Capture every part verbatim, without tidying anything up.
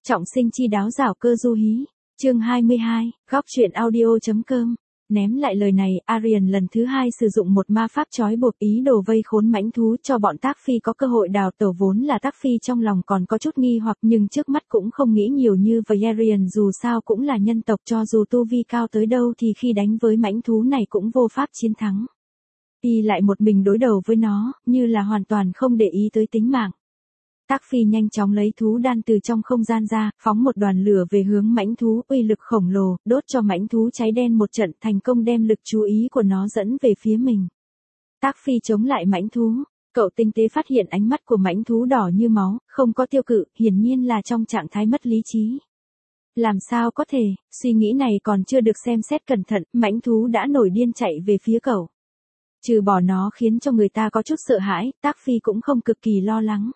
Trọng sinh chi đáo giảo cơ du hí. Chương hai mươi hai, góc truyện audio.com. Ném lại lời này, Aryan lần thứ hai sử dụng một ma pháp trói buộc ý đồ vây khốn mãnh thú cho bọn Tác Phi có cơ hội đào tẩu. Vốn là Tác Phi trong lòng còn có chút nghi hoặc, nhưng trước mắt cũng không nghĩ nhiều như vậy. Aryan dù sao cũng là nhân tộc, cho dù tu vi cao tới đâu thì khi đánh với mãnh thú này cũng vô pháp chiến thắng. Y lại một mình đối đầu với nó, như là hoàn toàn không để ý tới tính mạng. Tác Phi nhanh chóng lấy thú đan từ trong không gian ra, phóng một đoàn lửa về hướng mãnh thú, uy lực khổng lồ, đốt cho mãnh thú cháy đen một trận, thành công đem lực chú ý của nó dẫn về phía mình. Tác Phi chống lại mãnh thú, cậu tinh tế phát hiện ánh mắt của mãnh thú đỏ như máu, không có tiêu cự, hiển nhiên là trong trạng thái mất lý trí. Làm sao có thể, suy nghĩ này còn chưa được xem xét cẩn thận, mãnh thú đã nổi điên chạy về phía cậu. Trừ bỏ nó khiến cho người ta có chút sợ hãi, Tác Phi cũng không cực kỳ lo lắng.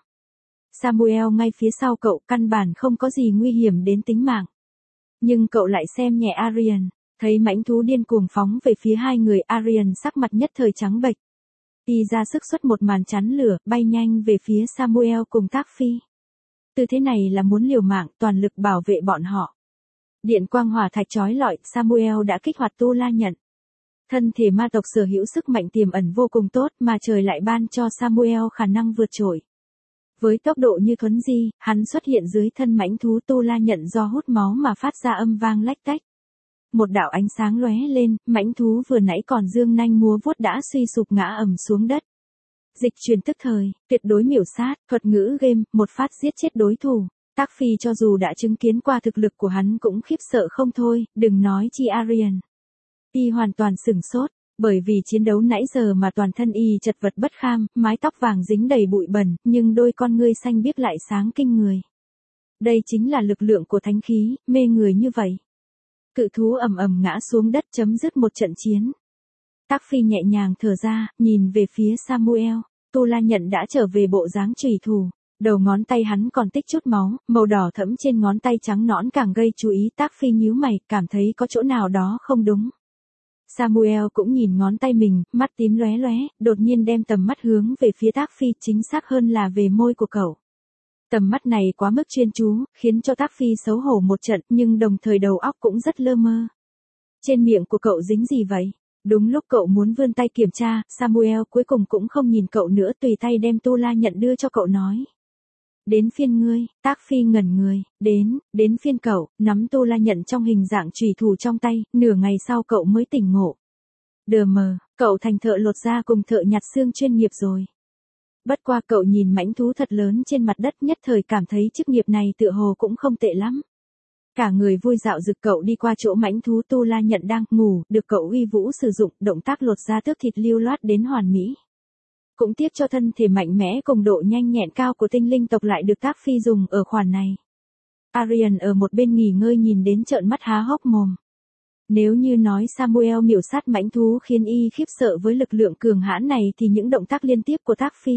Samuel ngay phía sau cậu, căn bản không có gì nguy hiểm đến tính mạng. Nhưng cậu lại xem nhẹ Aryan, thấy mãnh thú điên cuồng phóng về phía hai người, Aryan sắc mặt nhất thời trắng bệch. Y ra sức xuất một màn chắn lửa, bay nhanh về phía Samuel cùng Tác Phi. Tư thế này là muốn liều mạng, toàn lực bảo vệ bọn họ. Điện quang hỏa thạch chói lọi, Samuel đã kích hoạt Tu La Nhận. Thân thể ma tộc sở hữu sức mạnh tiềm ẩn vô cùng tốt, mà trời lại ban cho Samuel khả năng vượt trội. Với tốc độ như thuấn di, hắn xuất hiện dưới thân mãnh thú. Tu La Nhận do hút máu mà phát ra âm vang lách tách. Một đạo ánh sáng lóe lên, mãnh thú vừa nãy còn dương nanh múa vuốt đã suy sụp ngã ầm xuống đất. Dịch truyền tức thời, tuyệt đối miểu sát, thuật ngữ game, một phát giết chết đối thủ. Tác Phi cho dù đã chứng kiến qua thực lực của hắn cũng khiếp sợ không thôi, đừng nói chi Aryan. Y hoàn toàn sửng sốt. Bởi vì chiến đấu nãy giờ mà toàn thân y chật vật bất kham, mái tóc vàng dính đầy bụi bẩn, nhưng đôi con ngươi xanh biếc lại sáng kinh người. Đây chính là lực lượng của thánh khí, mê người như vậy. Cự thú ầm ầm ngã xuống đất, chấm dứt một trận chiến. Tác Phi nhẹ nhàng thở ra, nhìn về phía Samuel. Tu La Nhận đã trở về bộ dáng chủy thủ. Đầu ngón tay hắn còn tích chút máu, màu đỏ thẫm trên ngón tay trắng nõn càng gây chú ý. Tác Phi nhíu mày, cảm thấy có chỗ nào đó không đúng. Samuel cũng nhìn ngón tay mình, mắt tím lóe lóe, đột nhiên đem tầm mắt hướng về phía Tác Phi, chính xác hơn là về môi của cậu. Tầm mắt này quá mức chuyên chú, khiến cho Tác Phi xấu hổ một trận, nhưng đồng thời đầu óc cũng rất lơ mơ. Trên miệng của cậu dính gì vậy? Đúng lúc cậu muốn vươn tay kiểm tra, Samuel cuối cùng cũng không nhìn cậu nữa, tùy tay đem Tu La Nhận đưa cho cậu nói. Đến phiên ngươi. Tác Phi ngẩn người, đến, đến phiên cậu, nắm Tu La Nhận trong hình dạng chủy thủ trong tay, nửa ngày sau cậu mới tỉnh ngộ. Đờ mờ, cậu thành thợ lột da cùng thợ nhặt xương chuyên nghiệp rồi. Bất qua cậu nhìn mãnh thú thật lớn trên mặt đất, nhất thời cảm thấy chức nghiệp này tựa hồ cũng không tệ lắm. Cả người vui dạo rực, cậu đi qua chỗ mãnh thú Tu La Nhận đang ngủ, được cậu uy vũ sử dụng, động tác lột da tước thịt lưu loát đến hoàn mỹ. Cũng tiếp cho thân thể mạnh mẽ cùng độ nhanh nhẹn cao của tinh linh tộc lại được Tác Phi dùng ở khoản này. Aryan ở một bên nghỉ ngơi nhìn đến trợn mắt há hốc mồm. Nếu như nói Samuel miểu sát mãnh thú khiến y khiếp sợ với lực lượng cường hãn này thì những động tác liên tiếp của Tác Phi.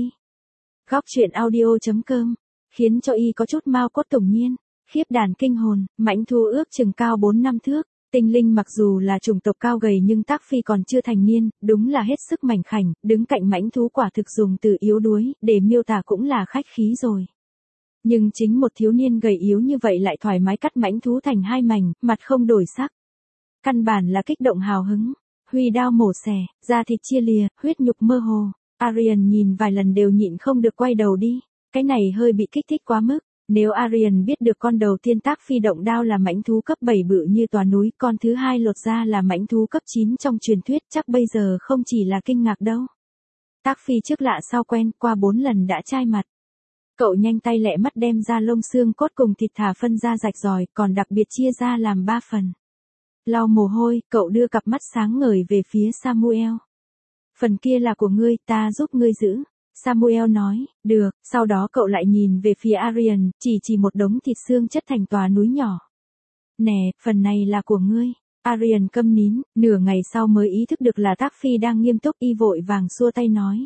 Góc truyện audio.com khiến cho y có chút mao cốt tủng nhiên, khiếp đàn kinh hồn. Mãnh thú ước chừng cao bốn năm thước. Tinh linh mặc dù là chủng tộc cao gầy nhưng Tác Phi còn chưa thành niên, đúng là hết sức mảnh khảnh, đứng cạnh mãnh thú quả thực dùng từ yếu đuối, để miêu tả cũng là khách khí rồi. Nhưng chính một thiếu niên gầy yếu như vậy lại thoải mái cắt mãnh thú thành hai mảnh, mặt không đổi sắc. Căn bản là kích động hào hứng, huy đao mổ xẻ, da thịt chia lìa, huyết nhục mơ hồ. Aryan nhìn vài lần đều nhịn không được quay đầu đi, cái này hơi bị kích thích quá mức. Nếu Aryan biết được con đầu tiên Tác Phi động đao là mãnh thú cấp bảy bự như tòa núi, con thứ hai lột ra là mãnh thú cấp chín trong truyền thuyết, chắc bây giờ không chỉ là kinh ngạc đâu. Tác Phi trước lạ sau quen, qua bốn lần đã chai mặt. Cậu nhanh tay lẹ mắt đem ra lông xương cốt cùng thịt thả phân ra rạch ròi, còn đặc biệt chia ra làm ba phần. Lau mồ hôi, cậu đưa cặp mắt sáng ngời về phía Samuel. Phần kia là của ngươi, ta giúp ngươi giữ. Samuel nói, được, sau đó cậu lại nhìn về phía Aryan, chỉ chỉ một đống thịt xương chất thành tòa núi nhỏ. Nè, phần này là của ngươi. Aryan câm nín, nửa ngày sau mới ý thức được là Tác Phi đang nghiêm túc, y vội vàng xua tay nói.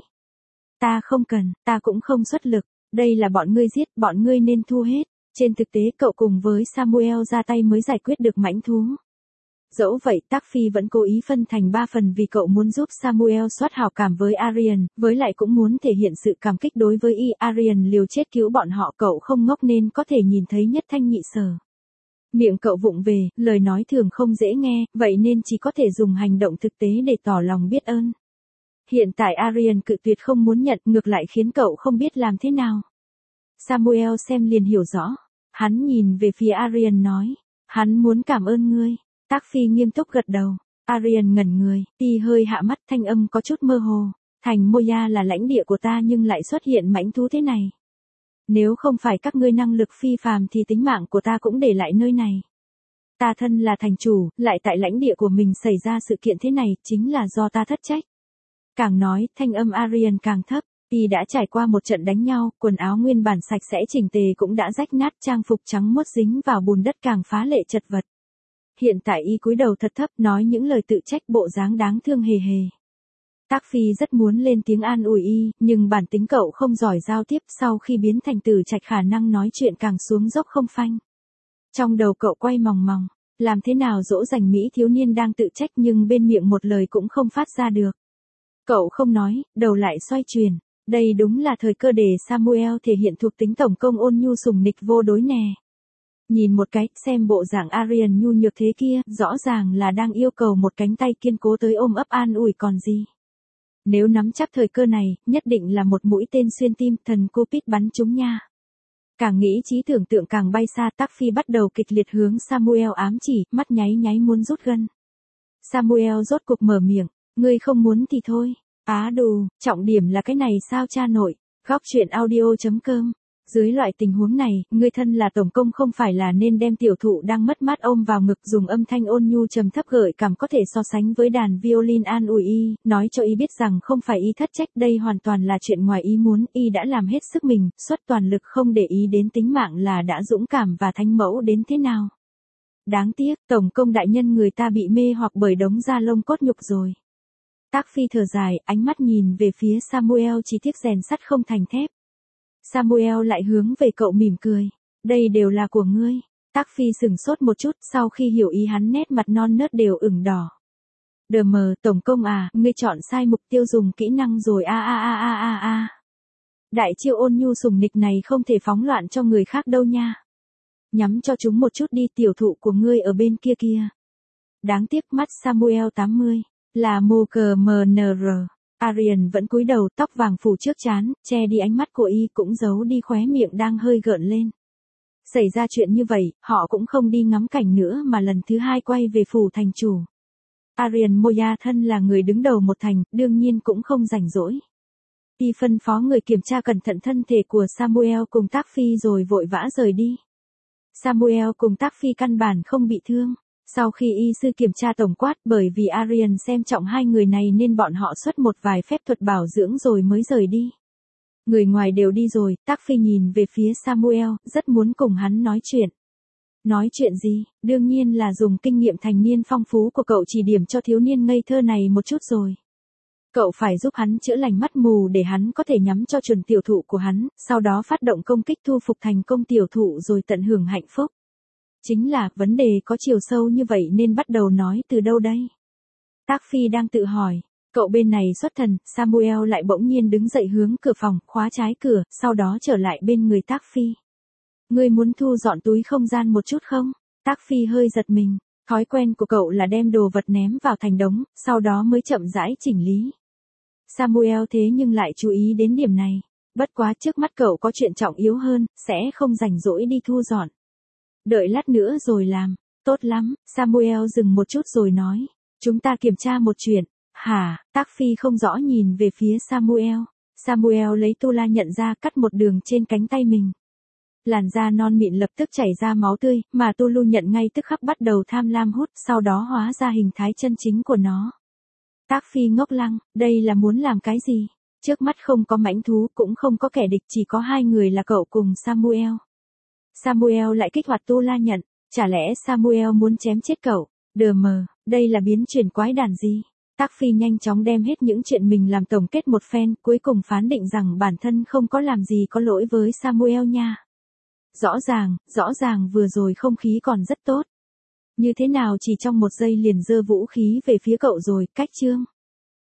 Ta không cần, ta cũng không xuất lực, đây là bọn ngươi giết, bọn ngươi nên thu hết. Trên thực tế cậu cùng với Samuel ra tay mới giải quyết được mãnh thú. Dẫu vậy Tác Phi vẫn cố ý phân thành ba phần vì cậu muốn giúp Samuel soát hảo cảm với Arian, với lại cũng muốn thể hiện sự cảm kích đối với y. Arian liều chết cứu bọn họ, cậu không ngốc nên có thể nhìn thấy nhất thanh nhị sở. Miệng cậu vụng về, lời nói thường không dễ nghe, vậy nên chỉ có thể dùng hành động thực tế để tỏ lòng biết ơn. Hiện tại Arian cự tuyệt không muốn nhận, ngược lại khiến cậu không biết làm thế nào. Samuel xem liền hiểu rõ. Hắn nhìn về phía Arian nói, hắn muốn cảm ơn ngươi. Tác Phi nghiêm túc gật đầu. Arian ngẩn người, y hơi hạ mắt, thanh âm có chút mơ hồ. Thành Moya là lãnh địa của ta nhưng lại xuất hiện mãnh thú thế này. Nếu không phải các ngươi năng lực phi phàm thì tính mạng của ta cũng để lại nơi này. Ta thân là thành chủ, lại tại lãnh địa của mình xảy ra sự kiện thế này, chính là do ta thất trách. Càng nói, thanh âm Arian càng thấp. Y đã trải qua một trận đánh nhau, quần áo nguyên bản sạch sẽ chỉnh tề cũng đã rách nát, trang phục trắng muốt dính vào bùn đất càng phá lệ chật vật. Hiện tại y cúi đầu thật thấp, nói những lời tự trách, bộ dáng đáng thương hề hề. Tác Phi rất muốn lên tiếng an ủi y, nhưng bản tính cậu không giỏi giao tiếp, sau khi biến thành Tử Trạch khả năng nói chuyện càng xuống dốc không phanh. Trong đầu cậu quay mòng mòng, làm thế nào dỗ dành mỹ thiếu niên đang tự trách nhưng bên miệng một lời cũng không phát ra được. Cậu không nói, đầu lại xoay chuyển. Đây đúng là thời cơ để Samuel thể hiện thuộc tính tổng công ôn nhu sủng nịch vô đối nè. Nhìn một cái, xem bộ dạng Arian nhu nhược thế kia, rõ ràng là đang yêu cầu một cánh tay kiên cố tới ôm ấp an ủi còn gì. Nếu nắm chắc thời cơ này, nhất định là một mũi tên xuyên tim, thần Cupid bắn trúng nha. Càng nghĩ trí tưởng tượng càng bay xa, Tác Phi bắt đầu kịch liệt hướng Samuel ám chỉ, mắt nháy nháy muốn rút gân. Samuel rốt cục mở miệng, ngươi không muốn thì thôi. Á đù, trọng điểm là cái này sao cha nội. Góc truyện audio chấm com. Dưới loại tình huống này, người thân là tổng công không phải là nên đem tiểu thụ đang mất mát ôm vào ngực, dùng âm thanh ôn nhu trầm thấp gợi cảm có thể so sánh với đàn violin an ủi y, nói cho y biết rằng không phải y thất trách, đây hoàn toàn là chuyện ngoài ý muốn, y đã làm hết sức mình, xuất toàn lực không để ý đến tính mạng là đã dũng cảm và thánh mẫu đến thế nào. Đáng tiếc, tổng công đại nhân người ta bị mê hoặc bởi đống da lông cốt nhục rồi. Tác Phi thở dài, ánh mắt nhìn về phía Samuel, chỉ tiếc rèn sắt không thành thép. Samuel lại hướng về cậu mỉm cười. Đây đều là của ngươi. Tác Phi sửng sốt một chút, sau khi hiểu ý hắn nét mặt non nớt đều ửng đỏ. Đờ mờ, tổng công à, ngươi chọn sai mục tiêu dùng kỹ năng rồi a a a a a a. Đại chiêu ôn nhu sủng nịch này không thể phóng loạn cho người khác đâu nha. Nhắm cho chúng một chút đi, tiểu thụ của ngươi ở bên kia kia. Đáng tiếc mắt Samuel tám mươi. Là mô cờ mờ nờ rờ. Arian vẫn cúi đầu, tóc vàng phủ trước trán, che đi ánh mắt của y, cũng giấu đi khóe miệng đang hơi gợn lên. Xảy ra chuyện như vậy, họ cũng không đi ngắm cảnh nữa mà lần thứ hai quay về phủ thành chủ. Arian Moya thân là người đứng đầu một thành, đương nhiên cũng không rảnh rỗi. Y phân phó người kiểm tra cẩn thận thân thể của Samuel cùng Tác Phi rồi vội vã rời đi. Samuel cùng Tác Phi căn bản không bị thương. Sau khi y sư kiểm tra tổng quát, bởi vì Arian xem trọng hai người này nên bọn họ xuất một vài phép thuật bảo dưỡng rồi mới rời đi. Người ngoài đều đi rồi, Tác Phi nhìn về phía Samuel, rất muốn cùng hắn nói chuyện. Nói chuyện gì? Đương nhiên là dùng kinh nghiệm thành niên phong phú của cậu chỉ điểm cho thiếu niên ngây thơ này một chút rồi. Cậu phải giúp hắn chữa lành mắt mù để hắn có thể nhắm cho chuẩn tiểu thụ của hắn, sau đó phát động công kích thu phục thành công tiểu thụ rồi tận hưởng hạnh phúc. Chính là, vấn đề có chiều sâu như vậy nên bắt đầu nói từ đâu đây? Tác Phi đang tự hỏi. Cậu bên này xuất thần, Samuel lại bỗng nhiên đứng dậy hướng cửa phòng, khóa trái cửa, sau đó trở lại bên người Tác Phi. Ngươi muốn thu dọn túi không gian một chút không? Tác Phi hơi giật mình. Thói quen của cậu là đem đồ vật ném vào thành đống, sau đó mới chậm rãi chỉnh lý. Samuel thế nhưng lại chú ý đến điểm này. Bất quá trước mắt cậu có chuyện trọng yếu hơn, sẽ không rảnh rỗi đi thu dọn. Đợi lát nữa rồi làm. Tốt lắm, Samuel dừng một chút rồi nói. Chúng ta kiểm tra một chuyện. Hả? Tác Phi không rõ nhìn về phía Samuel. Samuel lấy tu la nhận ra, cắt một đường trên cánh tay mình. Làn da non mịn lập tức chảy ra máu tươi, mà tu lu nhận ngay tức khắc bắt đầu tham lam hút, sau đó hóa ra hình thái chân chính của nó. Tác Phi ngốc lăng, đây là muốn làm cái gì? Trước mắt không có mãnh thú, cũng không có kẻ địch, chỉ có hai người là cậu cùng Samuel. Samuel lại kích hoạt tu la nhận, chả lẽ Samuel muốn chém chết cậu? Đờ mờ, đây là biến chuyển quái đản gì? Tác Phi nhanh chóng đem hết những chuyện mình làm tổng kết một phen, cuối cùng phán định rằng bản thân không có làm gì có lỗi với Samuel nha. Rõ ràng, rõ ràng vừa rồi không khí còn rất tốt. Như thế nào chỉ trong một giây liền giơ vũ khí về phía cậu rồi, cách chương.